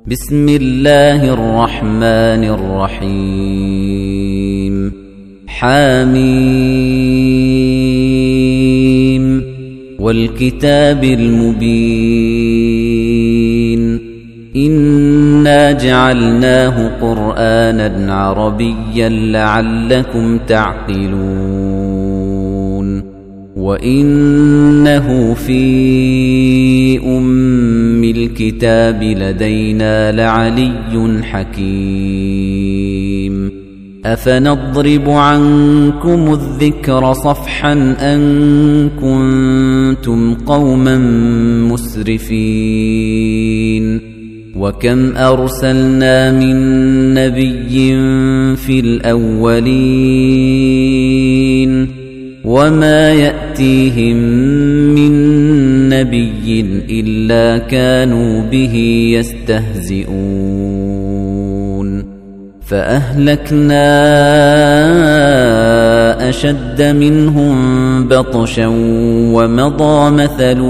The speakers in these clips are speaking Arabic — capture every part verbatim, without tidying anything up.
بسم الله الرحمن الرحيم حميم والكتاب المبين إنا جعلناه قرآنا عربيا لعلكم تعقلون وإنه في أم الكتاب لدينا لعلي حكيم أفنضرب عنكم الذكر صفحا أن كنتم قوما مسرفين وكم أرسلنا من نبي في الأولين وما يأتيهم من نبي إلا كانوا به يستهزئون فأهلكنا أشد منهم بطشا ومضى مثل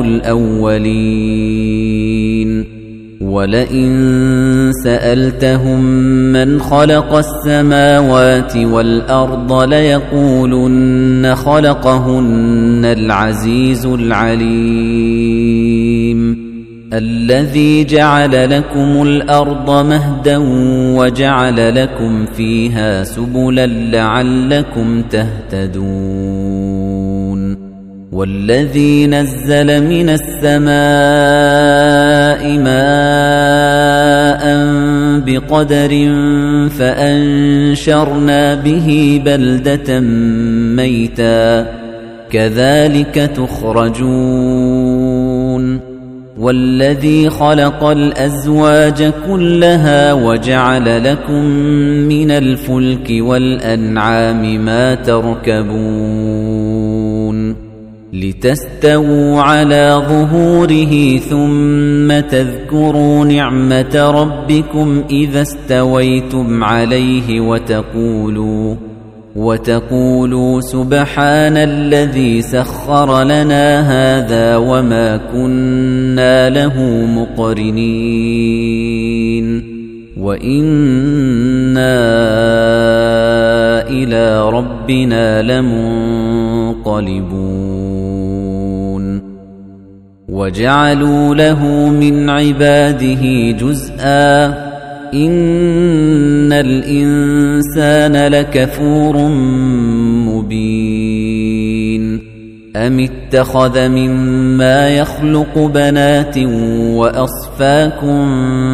الأولين ولئن سألتهم من خلق السماوات والأرض ليقولن خلقهن العزيز العليم الذي جعل لكم الأرض مهدا وجعل لكم فيها سبلا لعلكم تهتدون والذي نزل من السماء ماء بقدر فأنشرنا به بلدة ميتا كذلك تخرجون والذي خلق الأزواج كلها وجعل لكم من الفلك والأنعام ما تركبون لتستووا على ظهوره ثم تذكروا نعمة ربكم إذا استويتم عليه وتقولوا وتقولوا سبحان الذي سخر لنا هذا وما كنا له مقرنين وإنا إلى ربنا لمنقلبون وجعلوا له من عباده جزءا إن الإنسان لكفور مبين أم اتخذ مما يخلق بنات وأصفاكم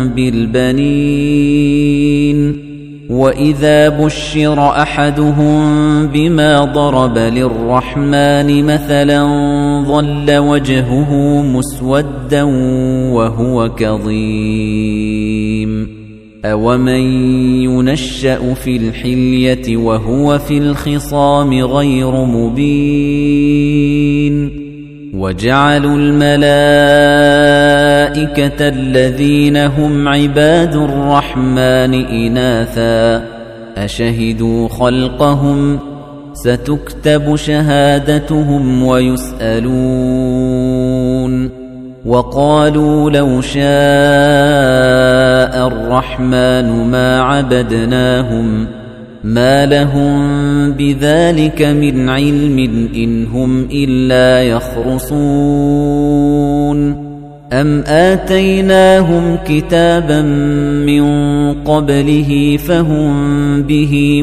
بالبنين وإذا بشر أحدهم بما ضرب للرحمن مثلا ظل وجهه مسودا وهو كظيم أومن ينشأ في الحلية وهو في الخصام غير مبين وجعلوا الملائكة الذين هم عباد الرحمن إناثا أشهدوا خلقهم ستكتب شهادتهم ويسألون وقالوا لو شاء الرحمن ما عبدناهم ما لهم بذلك من علم إن هم إلا يخرصون أم آتيناهم كتابا من قبله فهم به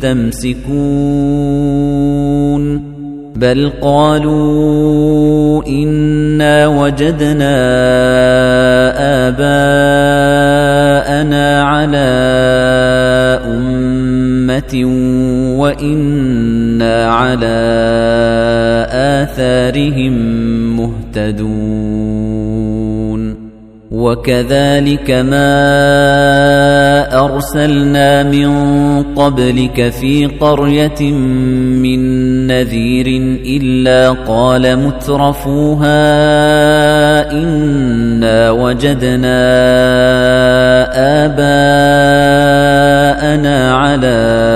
مستمسكون بل قالوا إنا وجدنا آباءنا على أمة وإنا على آثارهم مهتدون وكذلك ما أرسلنا من قبلك في قرية من نذير إلا قال مترفوها إنا وجدنا آباءنا على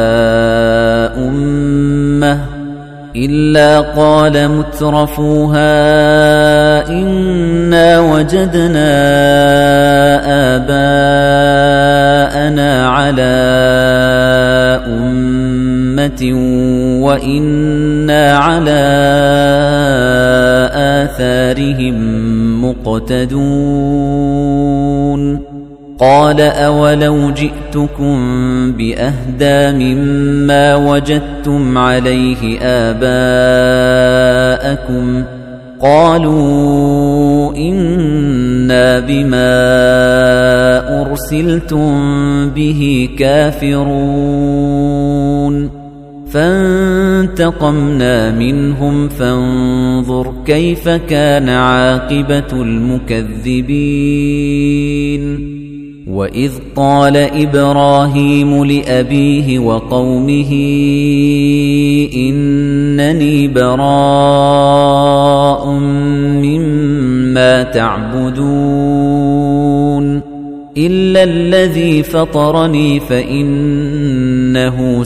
أمة إلا قال مترفوها إنا وجدنا آباءنا بَيِّنَةٍ وَإِنَّا عَلَى آثَارِهِم مُقْتَدُونَ قَالَ أَوَلَوْ جِئْتُكُم بِأَهْدَىٰ مِمَّا وَجَدتُّمْ عَلَيْهِ آبَاءَكُمْ قَالُوا إِنَّا بِمَا أُرْسِلْتُم بِهِ كَافِرُونَ فَانتَقَمْنَا مِنْهُمْ فَانظُرْ كَيْفَ كَانَ عَاقِبَةُ الْمُكَذِّبِينَ وَإِذْ قَالَ إِبْرَاهِيمُ لِأَبِيهِ وَقَوْمِهِ إِنَّنِي بَرَاءٌ مِّمَّا تَعْبُدُونَ إِلَّا الَّذِي فَطَرَنِي فَإِنَّهُ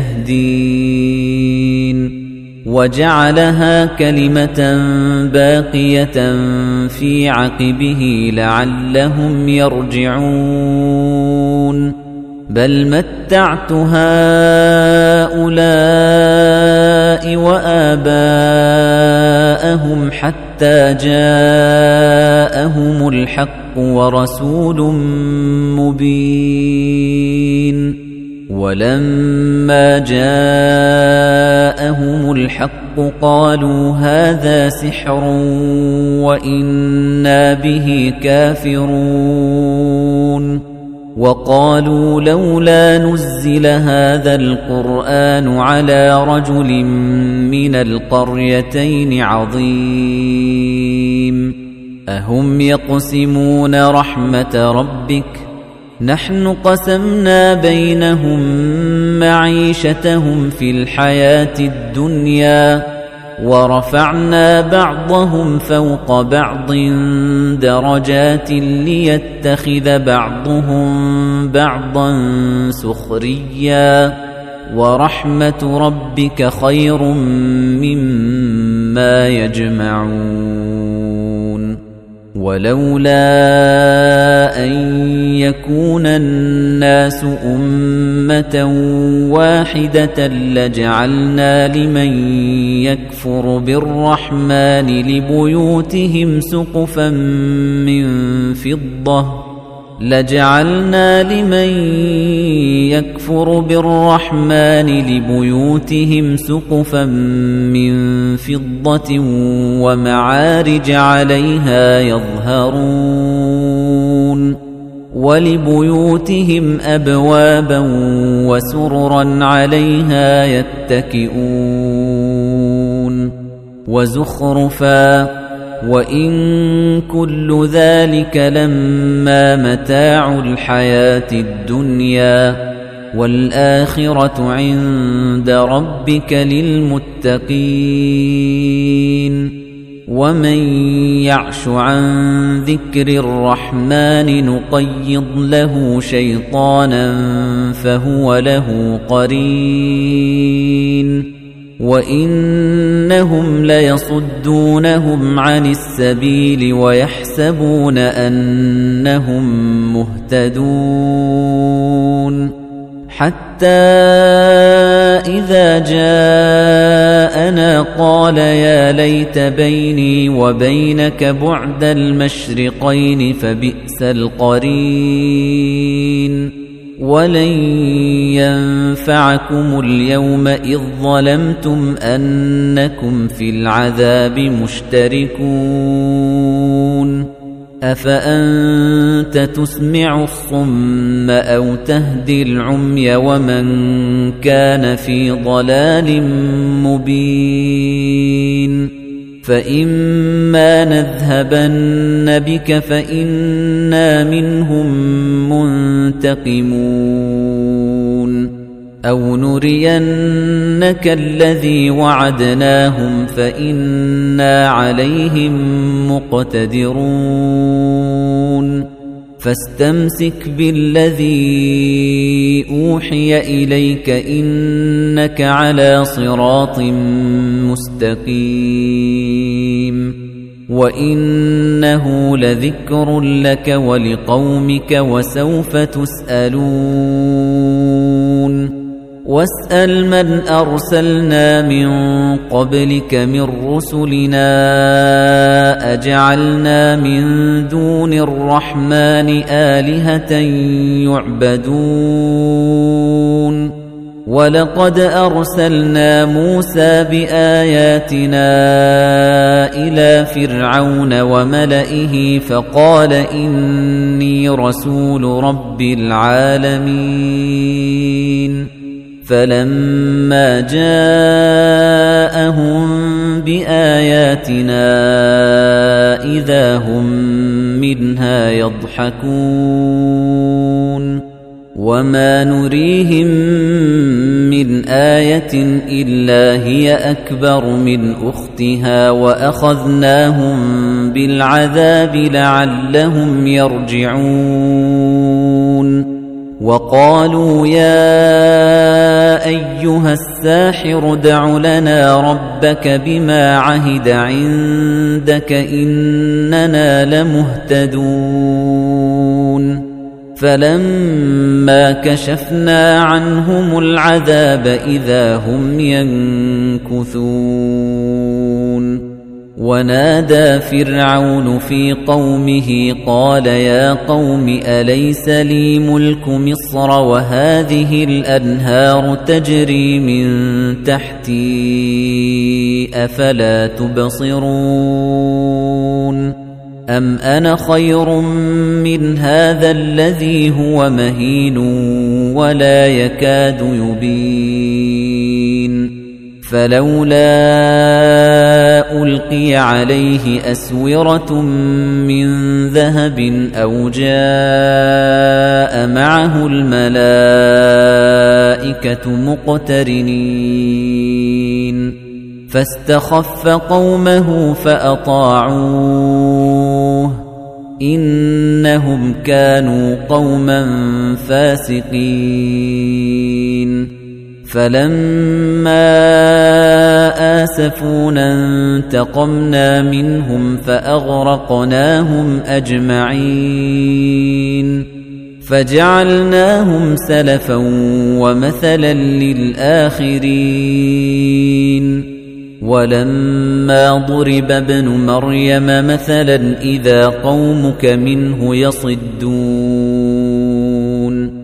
سَيَهْدِينِ وَجَعَلَهَا كَلِمَةً بَاقِيَةً فِي عَقِبِهِ لَعَلَّهُمْ يَرْجِعُونَ بَلْ مَتَّعْتُ هَٰؤُلَاءِ وَآبَاءَهُمْ حَتَّىٰ جَاءَهُمُ الْحَقُّ وَرَسُولٌ مُّبِينٌ وَلَمَّا جَاءَهُمُ الْحَقُّ قَالُوا هَٰذَا سِحْرٌ وَإِنَّا بِهِ كَافِرُونَ وَقَالُوا لَوْلَا نُزِّلَ هَٰذَا الْقُرْآنُ عَلَىٰ رَجُلٍ مِّنَ الْقَرْيَتَيْنِ عَظِيمٍ أَهُمْ يَقْسِمُونَ رَحْمَةَ رَبِّكَ نَحْنُ قَسَمْنَا بَيْنَهُم مَّعِيشَتَهُمْ فِي الْحَيَاةِ الدُّنْيَا وَرَفَعْنَا بَعْضَهُمْ فَوْقَ بَعْضٍ دَرَجَاتٍ لِّيَتَّخِذَ بَعْضُهُم بَعْضًا سُخْرِيًّا وَرَحْمَةُ رَبِّكَ خَيْرٌ مِّمَّا يَجْمَعُونَ وَلَوْلَا أَن يَكُونَ النَّاسُ أُمَّةً وَاحِدَةً لَّجَعَلْنَا لِمَن يَكْفُرُ بِالرَّحْمَٰنِ لِبُيُوتِهِمْ سُقُفًا مِّن فِضَّةٍ لَجَعَلْنَا لِمَن يَكْفُرُ بِالرَّحْمَٰنِ لِبُيُوتِهِمْ سُقُفًا مِّن فِضَّةٍ وَمَعَارِجَ عَلَيْهَا يَظْهَرُونَ وَلِبُيُوتِهِمْ أَبْوَابًا وَسُرُرًا عَلَيْهَا يَتَّكِئُونَ وَزُخْرُفًا وَإِن كُلُّ ذَلِكَ لَمَّا مَتَاعُ الْحَيَاةِ الدُّنْيَا وَالْآخِرَةُ عِندَ رَبِّكَ لِلْمُتَّقِينَ وَمَن يَعْشُ عَن ذِكْرِ الرَّحْمَٰنِ نُقَيِّضْ لَهُ شَيْطَانًا فَهُوَ لَهُ قَرِينٌ وَإِنَّهُمْ لَيَصُدُّونَهُمْ عَنِ السَّبِيلِ وَيَحْسَبُونَ أَنَّهُم مُّهْتَدُونَ حَتَّىٰ إِذَا جَاءَنَا قَالَ يَا لَيْتَ بَيْنِي وَبَيْنَكَ بُعْدَ الْمَشْرِقَيْنِ فَبِئْسَ الْقَرِينُ وَلَن يَنفَعَكُمُ الْيَوْمَ إِذ ظَّلَمْتُمْ أَنَّكُمْ فِي الْعَذَابِ مُشْتَرِكُونَ أَفَأَنتَ تُسْمِعُ الصُّمَّ أَوْ تَهْدِي الْعُمْيَ وَمَن كَانَ في ضَلَالٍ مُبِينٍ فَإِمَّا نَذْهَبَنَّ بِكَ فَإِنَّا مِنْهُم مُّنتَقِمُونَ أَوْ نُرِيَنَّكَ الَّذِي وَعَدْنَاهُمْ فَإِنَّا عَلَيْهِم مُّقْتَدِرُونَ فَاسْتَمْسِكْ بِالَّذِي أُوحِيَ إِلَيْكَ إِنَّكَ عَلَى صِرَاطٍ مُّسْتَقِيمٍ وَإِنَّهُ لَذِكْرٌ لَّكَ وَلِقَوْمِكَ وَسَوْفَ تُسْأَلُونَ واسأل من أرسلنا من قبلك من رسلنا أجعلنا من دون الرحمن آلهة يعبدون ولقد أرسلنا موسى بآياتنا إلى فرعون وملئه فقال إني رسول رب العالمين فلما جاءهم بآياتنا إذا هم منها يضحكون وما نريهم من آية إلا هي أكبر من أختها وأخذناهم بالعذاب لعلهم يرجعون وقالوا يا أيها الساحر ادع لنا ربك بما عهد عندك إننا لمهتدون فلما كشفنا عنهم العذاب إذا هم ينكثون ونادى فرعون في قومه قال يا قوم أليس لي ملك مصر وهذه الأنهار تجري من تحتي أفلا تبصرون أم أنا خير من هذا الذي هو مهين ولا يكاد يبين فلولا ألقي عليه أسورة من ذهب أو جاء معه الملائكة مقترنين فاستخف قومه فأطاعوه إنهم كانوا قوما فاسقين فلما آسفونا انتقمنا منهم فأغرقناهم أجمعين فجعلناهم سلفا ومثلا للآخرين ولما ضرب ابن مريم مثلا إذا قومك منه يصدون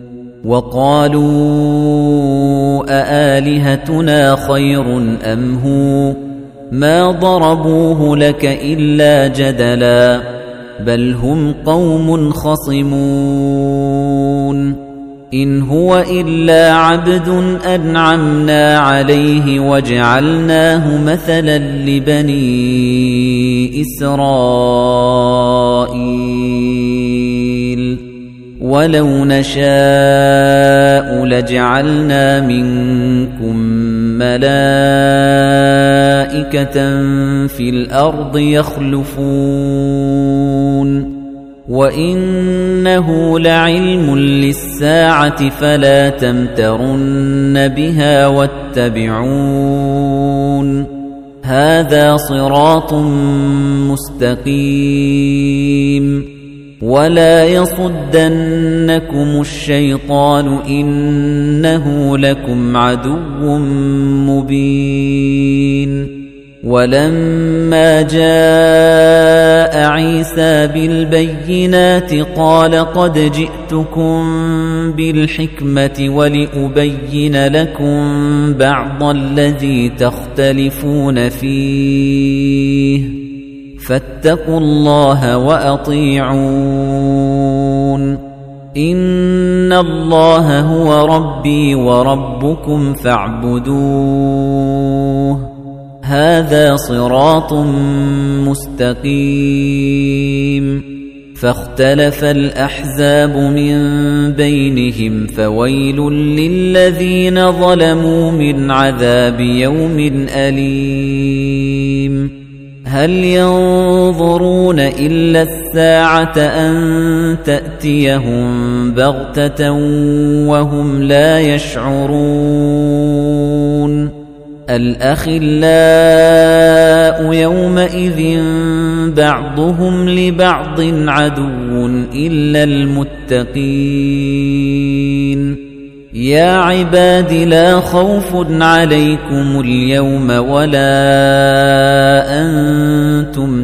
وقالوا أآلهتنا خير أم هو ما ضربوه لك إلا جدلا بل هم قوم خصمون إن هو إلا عبد أنعمنا عليه وجعلناه مثلا لبني إسرائيل ولو نشاء لجعلنا منكم ملائكة في الأرض يخلفون وإنه لعلم للساعة فلا تمترن بها واتبعون هذا صراط مستقيم ولا يصدنكم الشيطان إنه لكم عدو مبين ولما جاء عيسى بالبينات قال قد جئتكم بالحكمة ولأبين لكم بعض الذي تختلفون فيه فاتقوا الله وأطيعون إن الله هو ربي وربكم فاعبدوه هذا صراط مستقيم فاختلف الأحزاب من بينهم فويل للذين ظلموا من عذاب يوم أليم هل ينظرون إلا الساعة أن تأتيهم بغتة وهم لا يشعرون الأخلاء يومئذ بعضهم لبعض عدو إلا المتقين يا عباد لا خوف عليكم اليوم ولا أنتم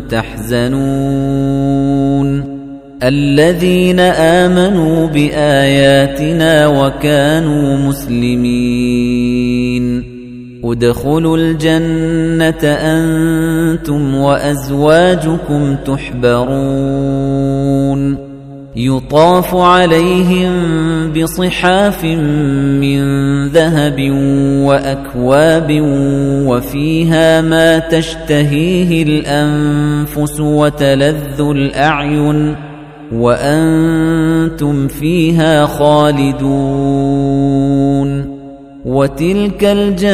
تحزنون الذين آمنوا بآياتنا وكانوا مسلمين ادخلوا الجنة أنتم وأزواجكم تحبرون يطاف عليهم بصحاف من ذهب وأكواب وفيها ما تشتهيه الأنفس وتلذ الأعين وأنتم فيها خالدون وتلك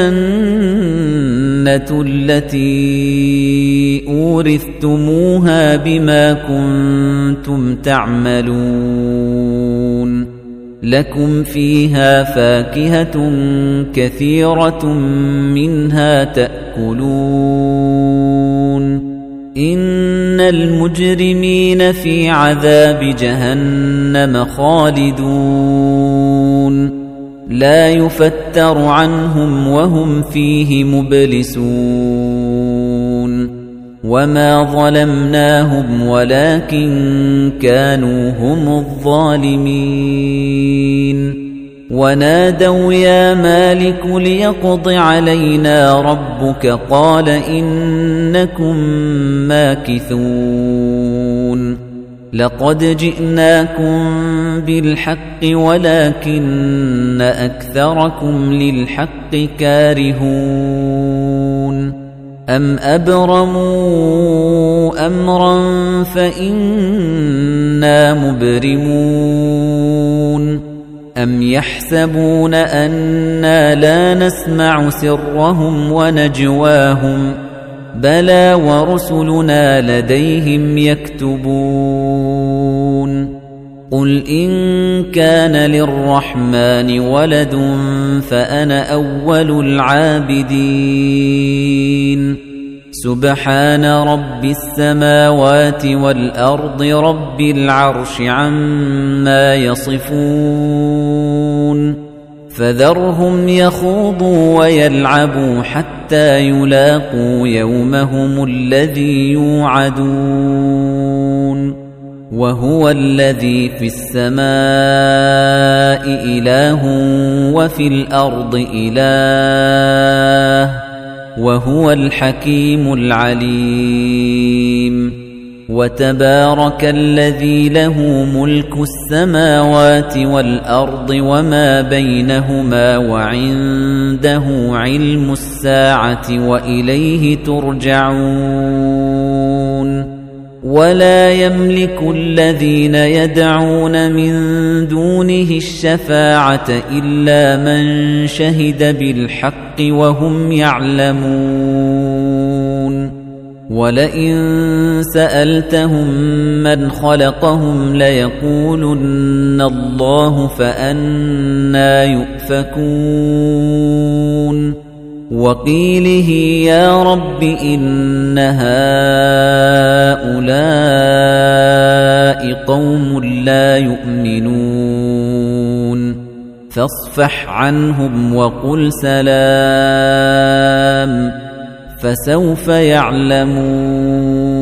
الجنة التي أورثتموها بما كنتم تعملون لكم فيها فاكهة كثيرة منها تأكلون إن المجرمين في عذاب جهنم خالدون لا يفتر عنهم وهم فيه مبلسون وما ظلمناهم ولكن كانوا هم الظالمين ونادوا يا مالك ليقض علينا ربك قال إنكم ماكثون لقد جئناكم بالحق ولكن أكثركم للحق كارهون أم أبرموا أمرا فإنا مبرمون أم يحسبون أنا لا نسمع سرهم ونجواهم بلى ورسلنا لديهم يكتبون قل إن كان للرحمن ولد فأنا أول العابدين سبحان رب السماوات والأرض رب العرش عما يصفون فذرهم يخوضوا ويلعبوا حتى يلاقوا يومهم الذي يوعدون وهو الذي في السماء إله وفي الأرض إله وهو الحكيم العليم وتبارك الذي له ملك السماوات والأرض وما بينهما وعنده علم الساعة وإليه ترجعون ولا يملك الذين يدعون من دونه الشفاعة إلا من شهد بالحق وهم يعلمون ولئن سألتهم من خلقهم ليقولن الله فأنى يؤفكون وقيله يا رب إن هؤلاء قوم لا يؤمنون فاصفح عنهم وقل سلام فسوف يعلمون